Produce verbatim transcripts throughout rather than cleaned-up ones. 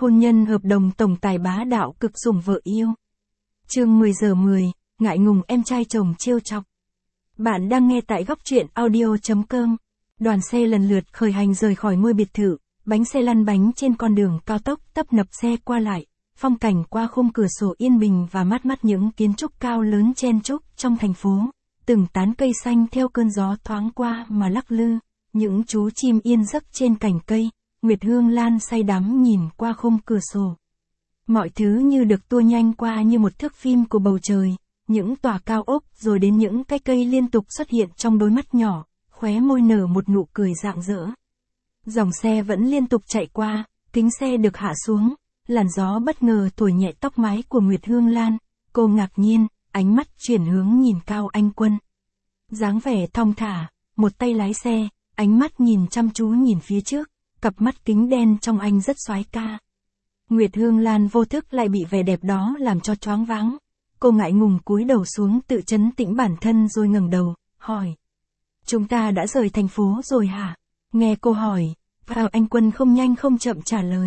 Hôn nhân hợp đồng tổng tài bá đạo cực sủng vợ yêu. Chương mười giờ mười, ngại ngùng em trai chồng trêu chọc. Bạn đang nghe tại góc truyện audio chấm com. Đoàn xe lần lượt khởi hành rời khỏi ngôi biệt thự, bánh xe lăn bánh trên con đường cao tốc tấp nập xe qua lại, phong cảnh qua khung cửa sổ yên bình và mát mắt những kiến trúc cao lớn chen chúc trong thành phố, từng tán cây xanh theo cơn gió thoáng qua mà lắc lư, những chú chim yên giấc trên cành cây. Nguyệt Hương Lan say đắm nhìn qua khung cửa sổ. Mọi thứ như được tua nhanh qua như một thước phim của bầu trời, những tòa cao ốc rồi đến những cái cây liên tục xuất hiện trong đôi mắt nhỏ, khóe môi nở một nụ cười rạng rỡ. Dòng xe vẫn liên tục chạy qua, kính xe được hạ xuống, làn gió bất ngờ thổi nhẹ tóc mái của Nguyệt Hương Lan, cô ngạc nhiên, ánh mắt chuyển hướng nhìn Cao Anh Quân. Dáng vẻ thong thả, một tay lái xe, ánh mắt nhìn chăm chú nhìn phía trước. Cặp mắt kính đen trong anh rất soái ca. Nguyệt Hương Lan vô thức lại bị vẻ đẹp đó làm cho choáng váng. Cô ngại ngùng cúi đầu xuống tự trấn tĩnh bản thân rồi ngẩng đầu, hỏi. Chúng ta đã rời thành phố rồi hả? Nghe cô hỏi, Cao Anh Quân không nhanh không chậm trả lời.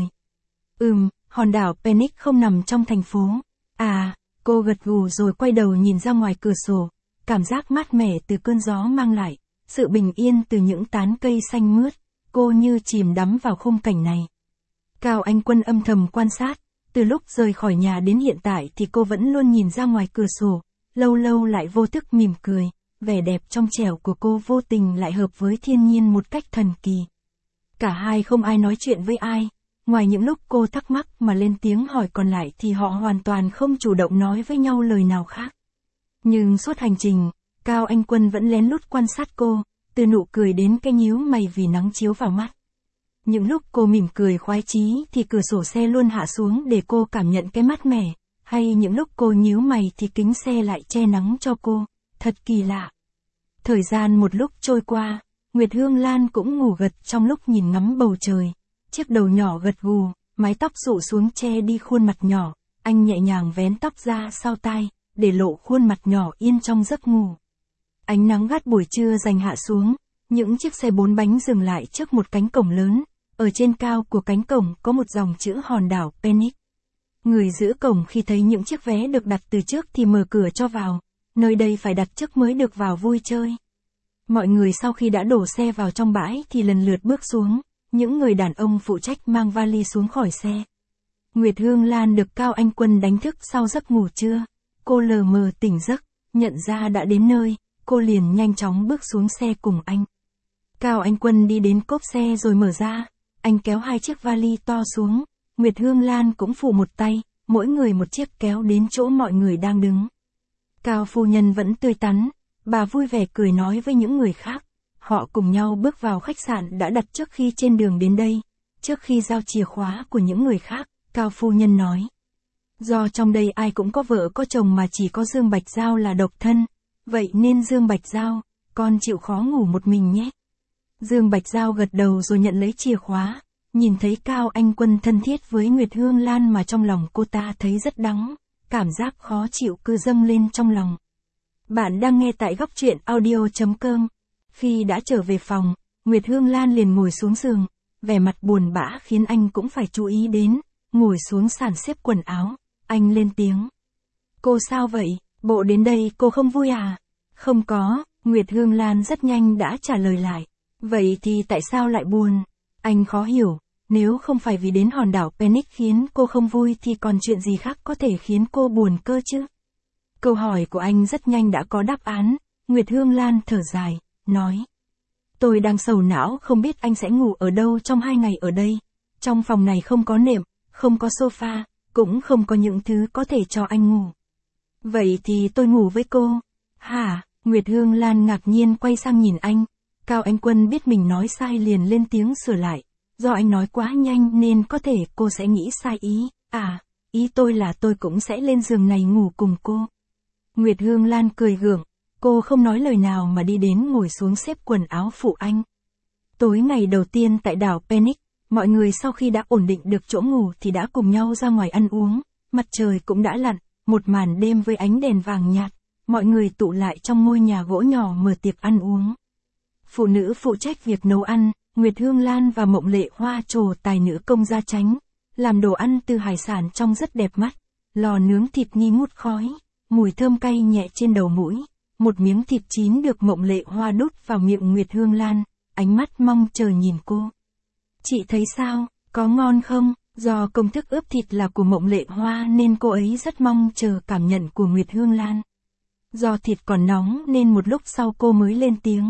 Ừm, hòn đảo Phoenix không nằm trong thành phố. À, cô gật gù rồi quay đầu nhìn ra ngoài cửa sổ. Cảm giác mát mẻ từ cơn gió mang lại, sự bình yên từ những tán cây xanh mướt. Cô như chìm đắm vào khung cảnh này. Cao Anh Quân âm thầm quan sát, từ lúc rời khỏi nhà đến hiện tại thì cô vẫn luôn nhìn ra ngoài cửa sổ, lâu lâu lại vô thức mỉm cười, vẻ đẹp trong trẻo của cô vô tình lại hợp với thiên nhiên một cách thần kỳ. Cả hai không ai nói chuyện với ai, ngoài những lúc cô thắc mắc mà lên tiếng hỏi còn lại thì họ hoàn toàn không chủ động nói với nhau lời nào khác. Nhưng suốt hành trình, Cao Anh Quân vẫn lén lút quan sát cô. Từ nụ cười đến cái nhíu mày vì nắng chiếu vào mắt. Những lúc cô mỉm cười khoái chí thì cửa sổ xe luôn hạ xuống để cô cảm nhận cái mát mẻ, hay những lúc cô nhíu mày thì kính xe lại che nắng cho cô, thật kỳ lạ. Thời gian một lúc trôi qua, Nguyệt Hương Lan cũng ngủ gật trong lúc nhìn ngắm bầu trời, chiếc đầu nhỏ gật gù, mái tóc rủ xuống che đi khuôn mặt nhỏ, anh nhẹ nhàng vén tóc ra sau tai, để lộ khuôn mặt nhỏ yên trong giấc ngủ. Ánh nắng gắt buổi trưa dành hạ xuống, những chiếc xe bốn bánh dừng lại trước một cánh cổng lớn, ở trên cao của cánh cổng có một dòng chữ hòn đảo Phoenix. Người giữ cổng khi thấy những chiếc vé được đặt từ trước thì mở cửa cho vào, nơi đây phải đặt trước mới được vào vui chơi. Mọi người sau khi đã đổ xe vào trong bãi thì lần lượt bước xuống, những người đàn ông phụ trách mang vali xuống khỏi xe. Nguyệt Hương Lan được Cao Anh Quân đánh thức sau giấc ngủ trưa, cô lờ mờ tỉnh giấc, nhận ra đã đến nơi. Cô liền nhanh chóng bước xuống xe cùng anh. Cao Anh Quân đi đến cốp xe rồi mở ra, anh kéo hai chiếc vali to xuống, Nguyệt Hương Lan cũng phụ một tay, mỗi người một chiếc kéo đến chỗ mọi người đang đứng. Cao phu nhân vẫn tươi tắn, bà vui vẻ cười nói với những người khác, họ cùng nhau bước vào khách sạn đã đặt trước khi trên đường đến đây, trước khi giao chìa khóa của những người khác, Cao phu nhân nói. Do trong đây ai cũng có vợ có chồng mà chỉ có Dương Bạch Giao là độc thân. Vậy nên Dương Bạch Giao, con chịu khó ngủ một mình nhé. Dương Bạch Giao gật đầu rồi nhận lấy chìa khóa, nhìn thấy Cao Anh Quân thân thiết với Nguyệt Hương Lan mà trong lòng cô ta thấy rất đắng, cảm giác khó chịu cứ dâng lên trong lòng. Bạn đang nghe tại góc truyện audio chấm com. Khi đã trở về phòng, Nguyệt Hương Lan liền ngồi xuống giường, vẻ mặt buồn bã khiến anh cũng phải chú ý đến, ngồi xuống sàn xếp quần áo, anh lên tiếng. Cô sao vậy? Bộ đến đây cô không vui à? Không có, Nguyệt Hương Lan rất nhanh đã trả lời lại. Vậy thì tại sao lại buồn? Anh khó hiểu, nếu không phải vì đến hòn đảo Phoenix khiến cô không vui thì còn chuyện gì khác có thể khiến cô buồn cơ chứ? Câu hỏi của anh rất nhanh đã có đáp án, Nguyệt Hương Lan thở dài, nói. Tôi đang sầu não không biết anh sẽ ngủ ở đâu trong hai ngày ở đây. Trong phòng này không có nệm, không có sofa, cũng không có những thứ có thể cho anh ngủ. Vậy thì tôi ngủ với cô. Hả? Nguyệt Hương Lan ngạc nhiên quay sang nhìn anh. Cao Anh Quân biết mình nói sai liền lên tiếng sửa lại. Do anh nói quá nhanh nên có thể cô sẽ nghĩ sai ý. À, ý tôi là tôi cũng sẽ lên giường này ngủ cùng cô. Nguyệt Hương Lan cười gượng. Cô không nói lời nào mà đi đến ngồi xuống xếp quần áo phụ anh. Tối ngày đầu tiên tại đảo Phoenix, mọi người sau khi đã ổn định được chỗ ngủ thì đã cùng nhau ra ngoài ăn uống. Mặt trời cũng đã lặn. Một màn đêm với ánh đèn vàng nhạt, mọi người tụ lại trong ngôi nhà gỗ nhỏ mở tiệc ăn uống. Phụ nữ phụ trách việc nấu ăn, Nguyệt Hương Lan và Mộng Lệ Hoa trổ tài nữ công gia chánh, làm đồ ăn từ hải sản trông rất đẹp mắt. Lò nướng thịt nghi ngút khói, mùi thơm cay nhẹ trên đầu mũi. Một miếng thịt chín được Mộng Lệ Hoa đút vào miệng Nguyệt Hương Lan, ánh mắt mong chờ nhìn cô. Chị thấy sao, có ngon không? Do công thức ướp thịt là của Mộng Lệ Hoa nên cô ấy rất mong chờ cảm nhận của Nguyệt Hương Lan. Do thịt còn nóng nên một lúc sau cô mới lên tiếng.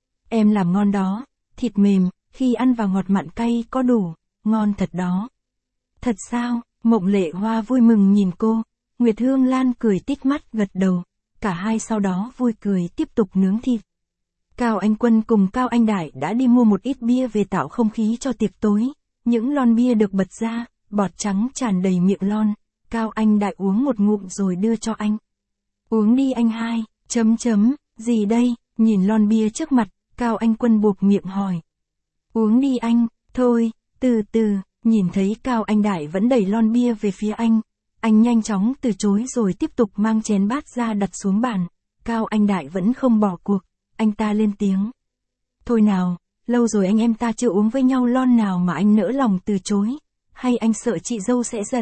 Em làm ngon đó, thịt mềm, khi ăn vào ngọt mặn cay có đủ, ngon thật đó. Thật sao? Mộng Lệ Hoa vui mừng nhìn cô, Nguyệt Hương Lan cười tít mắt gật đầu, cả hai sau đó vui cười tiếp tục nướng thịt. Cao Anh Quân cùng Cao Anh Đại đã đi mua một ít bia về tạo không khí cho tiệc tối, những lon bia được bật ra, bọt trắng tràn đầy miệng lon, Cao Anh Đại uống một ngụm rồi đưa cho anh. Uống đi anh hai, chấm chấm, gì đây, nhìn lon bia trước mặt, Cao Anh Quân buộc miệng hỏi. Uống đi anh, thôi, từ từ, nhìn thấy Cao Anh Đại vẫn đẩy lon bia về phía anh, anh nhanh chóng từ chối rồi tiếp tục mang chén bát ra đặt xuống bàn, Cao Anh Đại vẫn không bỏ cuộc, anh ta lên tiếng. Thôi nào, lâu rồi anh em ta chưa uống với nhau lon nào mà anh nỡ lòng từ chối, hay anh sợ chị dâu sẽ giận?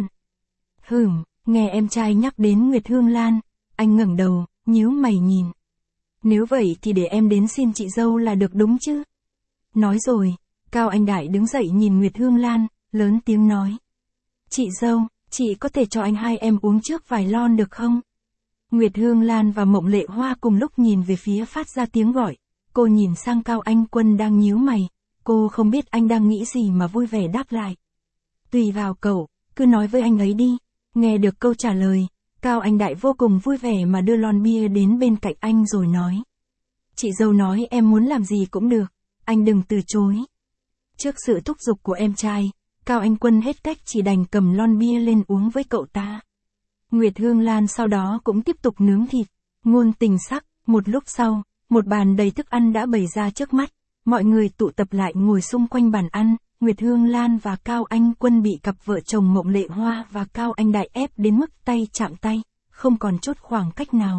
Hửm, nghe em trai nhắc đến Nguyệt Hương Lan, anh ngẩng đầu, nhíu mày nhìn. Nếu vậy thì để em đến xin chị dâu là được đúng chứ? Nói rồi, Cao Anh Đại đứng dậy nhìn Nguyệt Hương Lan, lớn tiếng nói. Chị dâu, chị có thể cho anh hai em uống trước vài lon được không? Nguyệt Hương Lan và Mộng Lệ Hoa cùng lúc nhìn về phía phát ra tiếng gọi. Cô nhìn sang Cao Anh Quân đang nhíu mày, cô không biết anh đang nghĩ gì mà vui vẻ đáp lại. Tùy vào cậu, cứ nói với anh ấy đi. Nghe được câu trả lời, Cao Anh Đại vô cùng vui vẻ mà đưa lon bia đến bên cạnh anh rồi nói. Chị dâu nói em muốn làm gì cũng được, anh đừng từ chối. Trước sự thúc giục của em trai, Cao Anh Quân hết cách chỉ đành cầm lon bia lên uống với cậu ta. Nguyệt Hương Lan sau đó cũng tiếp tục nướng thịt, ngôn tình sắc, một lúc sau, một bàn đầy thức ăn đã bày ra trước mắt, mọi người tụ tập lại ngồi xung quanh bàn ăn, Nguyệt Hương Lan và Cao Anh Quân bị cặp vợ chồng Mộng Lệ Hoa và Cao Anh Đại ép đến mức tay chạm tay, không còn chút khoảng cách nào.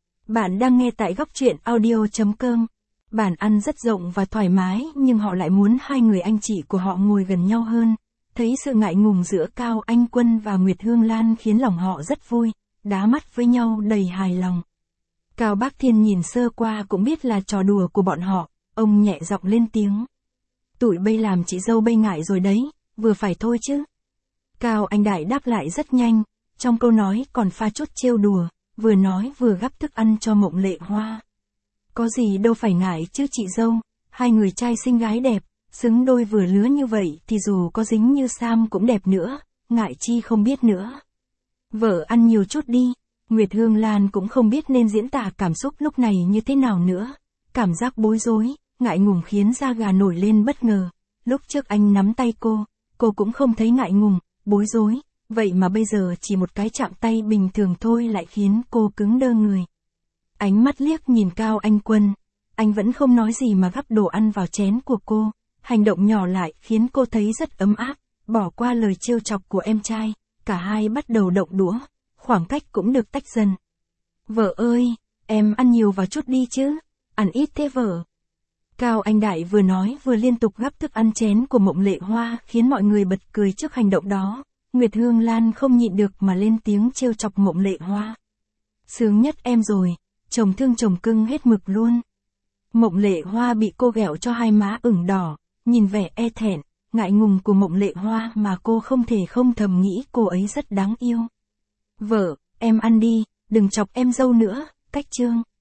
Bạn đang nghe tại góc truyện audio chấm com. Bàn ăn rất rộng và thoải mái nhưng họ lại muốn hai người anh chị của họ ngồi gần nhau hơn. Thấy sự ngại ngùng giữa Cao Anh Quân và Nguyệt Hương Lan khiến lòng họ rất vui, đá mắt với nhau đầy hài lòng. Cao Bác Thiên nhìn sơ qua cũng biết là trò đùa của bọn họ, ông nhẹ giọng lên tiếng. Tụi bây làm chị dâu bây ngại rồi đấy, vừa phải thôi chứ. Cao Anh Đại đáp lại rất nhanh, trong câu nói còn pha chút trêu đùa, vừa nói vừa gắp thức ăn cho Mộng Lệ Hoa. Có gì đâu phải ngại chứ chị dâu, hai người trai xinh gái đẹp, xứng đôi vừa lứa như vậy thì dù có dính như Sam cũng đẹp nữa, ngại chi không biết nữa. Vợ ăn nhiều chút đi, Nguyệt Hương Lan cũng không biết nên diễn tả cảm xúc lúc này như thế nào nữa. Cảm giác bối rối, ngại ngùng khiến da gà nổi lên bất ngờ. Lúc trước anh nắm tay cô, cô cũng không thấy ngại ngùng, bối rối, vậy mà bây giờ chỉ một cái chạm tay bình thường thôi lại khiến cô cứng đơ người. Ánh mắt liếc nhìn Cao Anh Quân, anh vẫn không nói gì mà gắp đồ ăn vào chén của cô. Hành động nhỏ lại khiến cô thấy rất ấm áp, bỏ qua lời trêu chọc của em trai, cả hai bắt đầu động đũa, khoảng cách cũng được tách dần. Vợ ơi, em ăn nhiều vào chút đi chứ, ăn ít thế vợ. Cao Anh Đại vừa nói vừa liên tục gắp thức ăn chén của Mộng Lệ Hoa khiến mọi người bật cười trước hành động đó. Nguyệt Hương Lan không nhịn được mà lên tiếng trêu chọc Mộng Lệ Hoa. Sướng nhất em rồi, chồng thương chồng cưng hết mực luôn. Mộng Lệ Hoa bị cô ghẹo cho hai má ửng đỏ, nhìn vẻ e thẹn, ngại ngùng của Mộng Lệ Hoa mà cô không thể không thầm nghĩ cô ấy rất đáng yêu. Vợ, em ăn đi, đừng chọc em dâu nữa, cách chương.